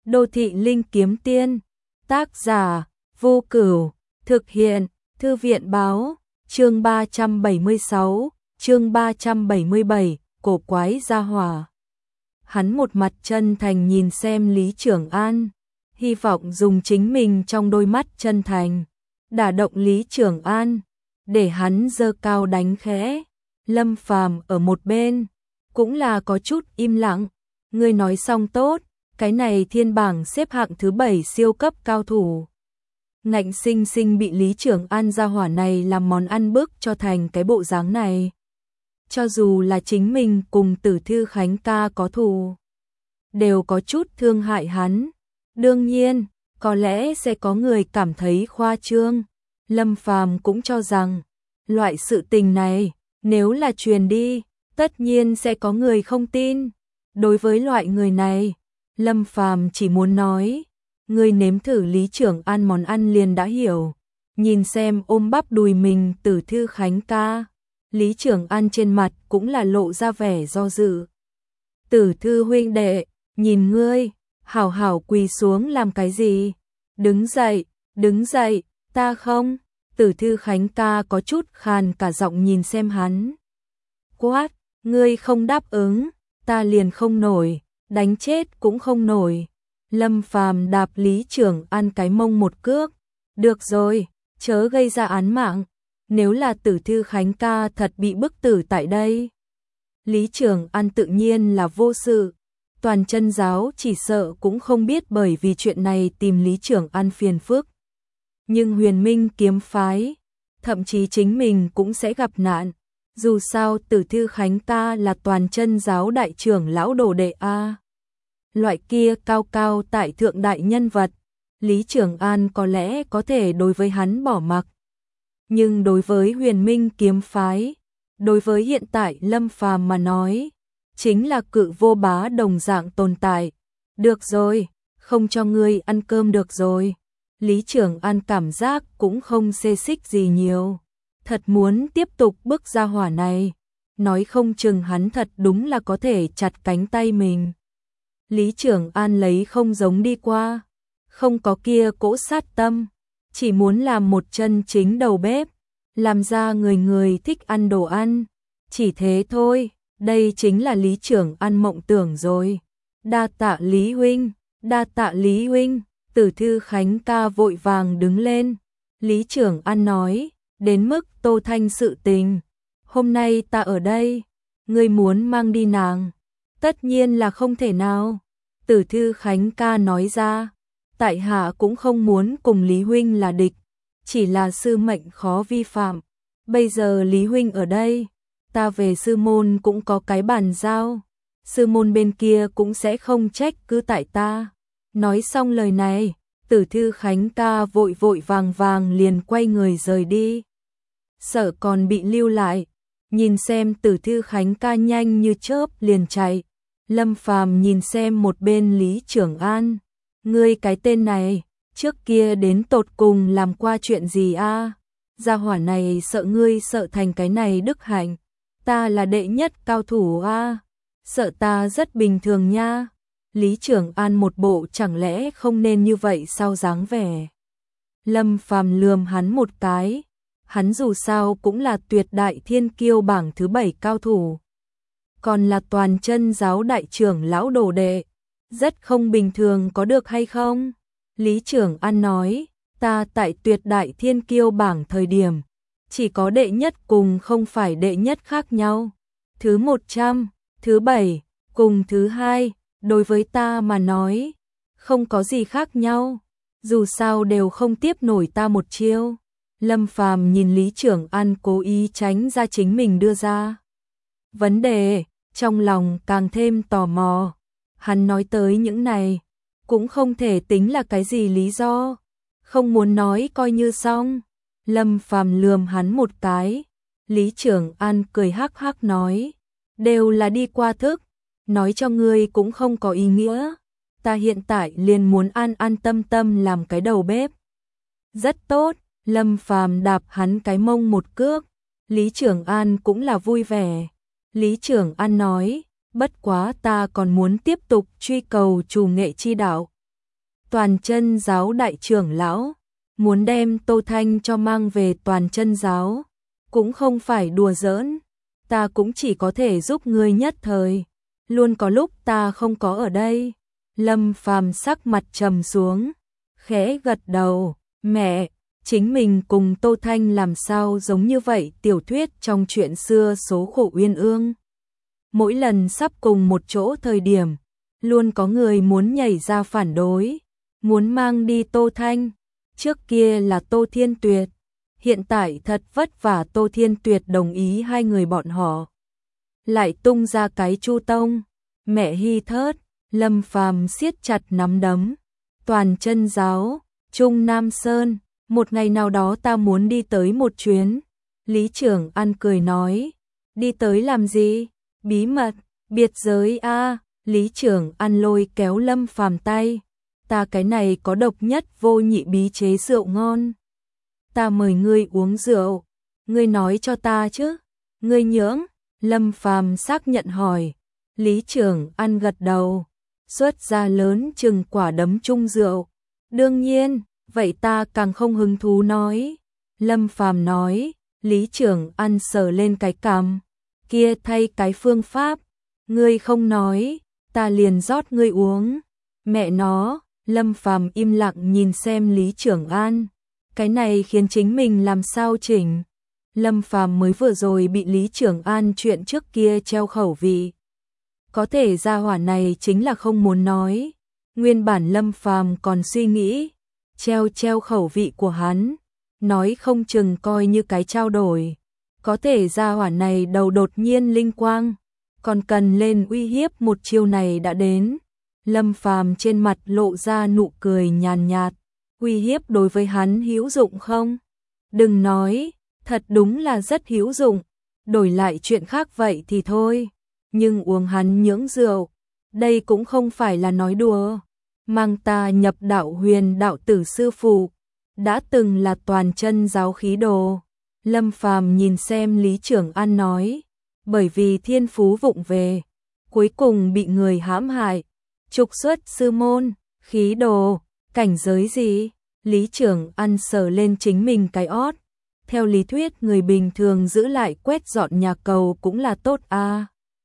Đô thị linh kiếm tiên. Tác giả Vô Cửu. Thực hiện Thư viện báo. Chương 376, chương 377, cổ quái gia hỏa. Hắn một mặt chân thành nhìn xem Lý Trường An, hy vọng dùng chính mình trong đôi mắt chân thành đả động Lý Trường An, để hắn giơ cao đánh khẽ. Lâm Phàm ở một bên cũng là có chút im lặng. Ngươi nói xong tốt, cái này thiên bảng xếp hạng thứ 7 siêu cấp cao thủ, ngạnh sinh sinh bị Lý Trường An gia hỏa này làm món ăn bức cho thành cái bộ dáng này. Cho dù là chính mình cùng Tử Thư Khánh ca có thù, đều có chút thương hại hắn. Đương nhiên, có lẽ sẽ có người cảm thấy khoa trương. Lâm Phàm cũng cho rằng, loại sự tình này, nếu là truyền đi, tất nhiên sẽ có người không tin. Đối với loại người này, Lâm Phàm chỉ muốn nói, ngươi nếm thử Lý Trường An món ăn liền đã hiểu. Nhìn xem ôm bắp đùi mình Tử Thư Khánh ca, Lý Trường An trên mặt cũng là lộ ra vẻ do dự. Tử Thư huynh đệ, nhìn ngươi, hảo hảo quỳ xuống làm cái gì? Đứng dậy, ta không. Tử Thư Khánh ca có chút khàn cả giọng nhìn xem hắn. Quát, ngươi không đáp ứng, ta liền không nổi, đánh chết cũng không nổi. Lâm Phàm đạp Lý Trường An cái mông một cước. Được rồi, chớ gây ra án mạng. Nếu là Tử Thư Khánh ca thật bị bức tử tại đây, Lý Trường An tự nhiên là vô sự. Toàn chân giáo chỉ sợ cũng không biết bởi vì chuyện này tìm Lý Trường An phiền phức. Nhưng Huyền Minh kiếm phái, thậm chí chính mình cũng sẽ gặp nạn. Dù sao Tử Thư Khánh ca là toàn chân giáo đại trưởng lão đồ đệ A. Loại kia cao cao tại thượng đại nhân vật, Lý Trường An có lẽ có thể đối với hắn bỏ mặc. Nhưng đối với Huyền Minh kiếm phái, đối với hiện tại Lâm Phàm mà nói, chính là cự vô bá đồng dạng tồn tại. Được rồi, không cho ngươi ăn cơm được rồi. Lý Trường An cảm giác cũng không xê xích gì nhiều. Thật muốn tiếp tục bức ra hỏa này, nói không chừng hắn thật đúng là có thể chặt cánh tay mình. Lý Trường An lấy không giống đi qua, không có kia cỗ sát tâm, chỉ muốn làm một chân chính đầu bếp, làm ra người người thích ăn đồ ăn. Chỉ thế thôi, đây chính là Lý Trường An mộng tưởng rồi. Đa tạ Lý huynh, đa tạ Lý huynh. Tử Thư Khánh ca vội vàng đứng lên. Lý Trường An nói, đến mức Tô Thanh sự tình, hôm nay ta ở đây, ngươi muốn mang đi nàng, tất nhiên là không thể nào. Tử Thư Khánh ca nói ra, tại hạ cũng không muốn cùng Lý huynh là địch, chỉ là sư mệnh khó vi phạm. Bây giờ Lý huynh ở đây, ta về sư môn cũng có cái bàn giao, sư môn bên kia cũng sẽ không trách cứ tại ta. Nói xong lời này, Tử Thư Khánh ca vội vội vàng vàng liền quay người rời đi. Sợ còn bị lưu lại, nhìn xem Tử Thư Khánh ca nhanh như chớp liền chạy. Lâm Phàm nhìn xem một bên Lý Trường An, ngươi cái tên này, trước kia đến tột cùng làm qua chuyện gì a? Gia hỏa này sợ ngươi sợ thành cái này đức hạnh, ta là đệ nhất cao thủ a, sợ ta rất bình thường nha. Lý Trường An một bộ chẳng lẽ không nên như vậy sao dáng vẻ. Lâm Phàm lườm hắn một cái, hắn dù sao cũng là tuyệt đại thiên kiêu bảng thứ 7 cao thủ, còn là toàn chân giáo đại trưởng lão đồ đệ, rất không bình thường có được hay không? Lý Trường An nói, ta tại tuyệt đại thiên kiêu bảng thời điểm, chỉ có đệ nhất cùng không phải đệ nhất khác nhau. Thứ 100, thứ 7, cùng thứ 2, đối với ta mà nói, không có gì khác nhau, dù sao đều không tiếp nổi ta một chiêu. Lâm Phàm nhìn Lý Trường An cố ý tránh ra chính mình đưa ra vấn đề, trong lòng càng thêm tò mò. Hắn nói tới những này, cũng không thể tính là cái gì lý do, không muốn nói coi như xong. Lâm Phàm lườm hắn một cái, Lý Trường An cười hắc hắc nói, đều là đi qua thức, nói cho ngươi cũng không có ý nghĩa, ta hiện tại liền muốn an an tâm tâm làm cái đầu bếp. Rất tốt, Lâm Phàm đạp hắn cái mông một cước, Lý Trường An cũng là vui vẻ. Lý Trường An nói, bất quá ta còn muốn tiếp tục truy cầu trù nghệ chi đạo, Toàn Chân giáo đại trưởng lão, muốn đem Tô Thanh cho mang về Toàn Chân giáo, cũng không phải đùa giỡn, ta cũng chỉ có thể giúp ngươi nhất thời, luôn có lúc ta không có ở đây. Lâm Phàm sắc mặt trầm xuống, khẽ gật đầu, mẹ, chính mình cùng Tô Thanh làm sao giống như vậy tiểu thuyết trong chuyện xưa số khổ uyên ương. Mỗi lần sắp cùng một chỗ thời điểm, luôn có người muốn nhảy ra phản đối, muốn mang đi Tô Thanh. Trước kia là Tô Thiên Tuyệt, hiện tại thật vất vả Tô Thiên Tuyệt đồng ý hai người bọn họ lại tung ra cái Chu Tông. Mẹ hi thớt, Lâm Phàm siết chặt nắm đấm. Toàn Chân giáo, Trung Nam Sơn, một ngày nào đó ta muốn đi tới một chuyến. Lý Trưởng An cười nói, đi tới làm gì? Bí mật, biệt giới a. Lý Trưởng An lôi kéo Lâm Phàm tay, ta cái này có độc nhất vô nhị bí chế rượu ngon. Ta mời ngươi uống rượu, ngươi nói cho ta chứ, ngươi nhưỡng. Lâm Phàm xác nhận hỏi. Lý Trưởng An gật đầu, xuất ra lớn chừng quả đấm chung rượu. Đương nhiên, vậy ta càng không hứng thú nói. Lâm Phàm nói. Lý Trưởng An sờ lên cái cằm, kia thay cái phương pháp, ngươi không nói, ta liền rót ngươi uống. Mẹ nó. Lâm Phàm im lặng nhìn xem Lý Trưởng An, cái này khiến chính mình làm sao chỉnh. Lâm Phàm mới vừa rồi bị Lý Trưởng An chuyện trước kia treo khẩu vị. Có thể gia hỏa này chính là không muốn nói. Nguyên bản Lâm Phàm còn suy nghĩ, treo khẩu vị của hắn, nói không chừng coi như cái trao đổi. Có thể gia hỏa này đầu đột nhiên linh quang, còn cần lên uy hiếp một chiêu này đã đến. Lâm Phàm trên mặt lộ ra nụ cười nhàn nhạt, uy hiếp đối với hắn hữu dụng không? Đừng nói, thật đúng là rất hữu dụng, đổi lại chuyện khác vậy thì thôi, nhưng uống hắn nhưỡng rượu, đây cũng không phải là nói đùa. Mang ta nhập đạo Huyền đạo tử sư phụ, đã từng là Toàn Chân giáo khí đồ. Lâm Phàm nhìn xem Lý Trưởng An nói, bởi vì thiên phú vụng về, cuối cùng bị người hãm hại, trục xuất sư môn. Khí đồ, cảnh giới gì? Lý Trưởng An sờ lên chính mình cái ót. Theo lý thuyết người bình thường giữ lại quét dọn nhà cầu cũng là tốt a.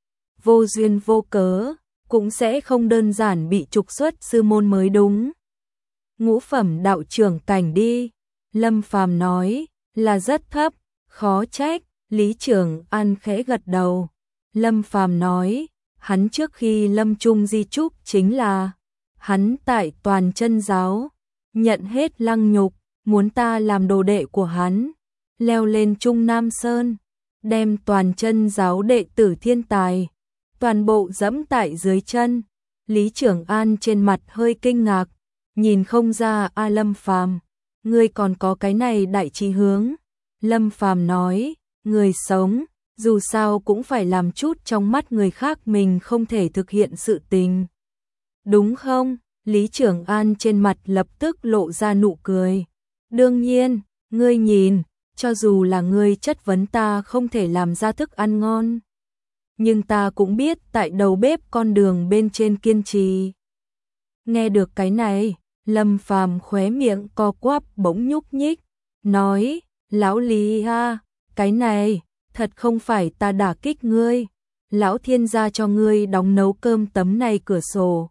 Vô duyên vô cớ, cũng sẽ không đơn giản bị trục xuất sư môn mới đúng. Ngũ phẩm đạo trưởng cảnh đi. Lâm Phàm nói, là rất thấp, khó trách. Lý Trưởng An khẽ gật đầu. Lâm Phàm nói, hắn trước khi lâm chung di trúc chính là hắn tại Toàn Chân giáo nhận hết lăng nhục, muốn ta làm đồ đệ của hắn, leo lên Trung Nam Sơn, đem Toàn Chân giáo đệ tử thiên tài toàn bộ dẫm tại dưới chân. Lý Trưởng An trên mặt hơi kinh ngạc, nhìn không ra a. Lâm Phàm, ngươi còn có cái này đại chí hướng. Lâm Phàm nói, người sống dù sao cũng phải làm chút trong mắt người khác mình không thể thực hiện sự tình, đúng không? Lý Trưởng An trên mặt lập tức lộ ra nụ cười. Đương nhiên, ngươi nhìn, cho dù là ngươi chất vấn ta không thể làm ra thức ăn ngon, nhưng ta cũng biết tại đầu bếp con đường bên trên kiên trì. Nghe được cái này, Lâm Phàm khóe miệng co quắp bỗng nhúc nhích, nói, lão Lý ha, cái này thật không phải ta đả kích ngươi, lão thiên gia cho ngươi đóng nấu cơm tấm này cửa sổ,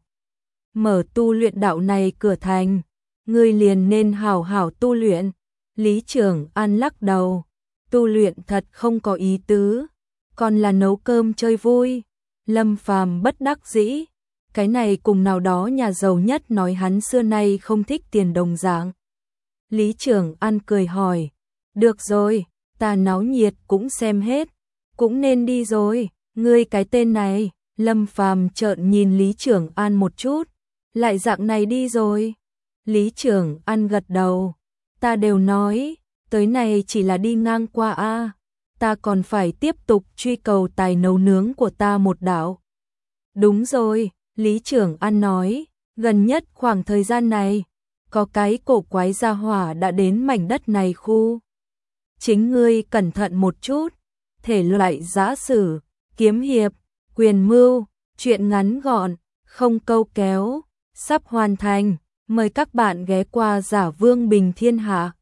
mở tu luyện đạo này cửa thành, ngươi liền nên hảo hảo tu luyện. Lý Trưởng An lắc đầu, tu luyện thật không có ý tứ, còn là nấu cơm chơi vui. Lâm Phàm bất đắc dĩ, cái này cùng nào đó nhà giàu nhất nói hắn xưa nay không thích tiền đồng dạng. Lý Trưởng An cười hỏi, được rồi, ta náo nhiệt cũng xem hết, cũng nên đi rồi. Ngươi cái tên này. Lâm Phàm trợn nhìn Lý Trưởng An một chút, lại dạng này đi rồi. Lý Trưởng An gật đầu, ta đều nói, tới này chỉ là đi ngang qua a, ta còn phải tiếp tục truy cầu tài nấu nướng của ta một đạo. Đúng rồi, Lý Trưởng An nói, gần nhất khoảng thời gian này, có cái cổ quái gia hỏa đã đến mảnh đất này khu. Chính ngươi cẩn thận một chút, thể loại giã sử, kiếm hiệp, quyền mưu, chuyện ngắn gọn, không câu kéo, sắp hoàn thành, Mời các bạn ghé qua Giả Vương Bình Thiên Hạ.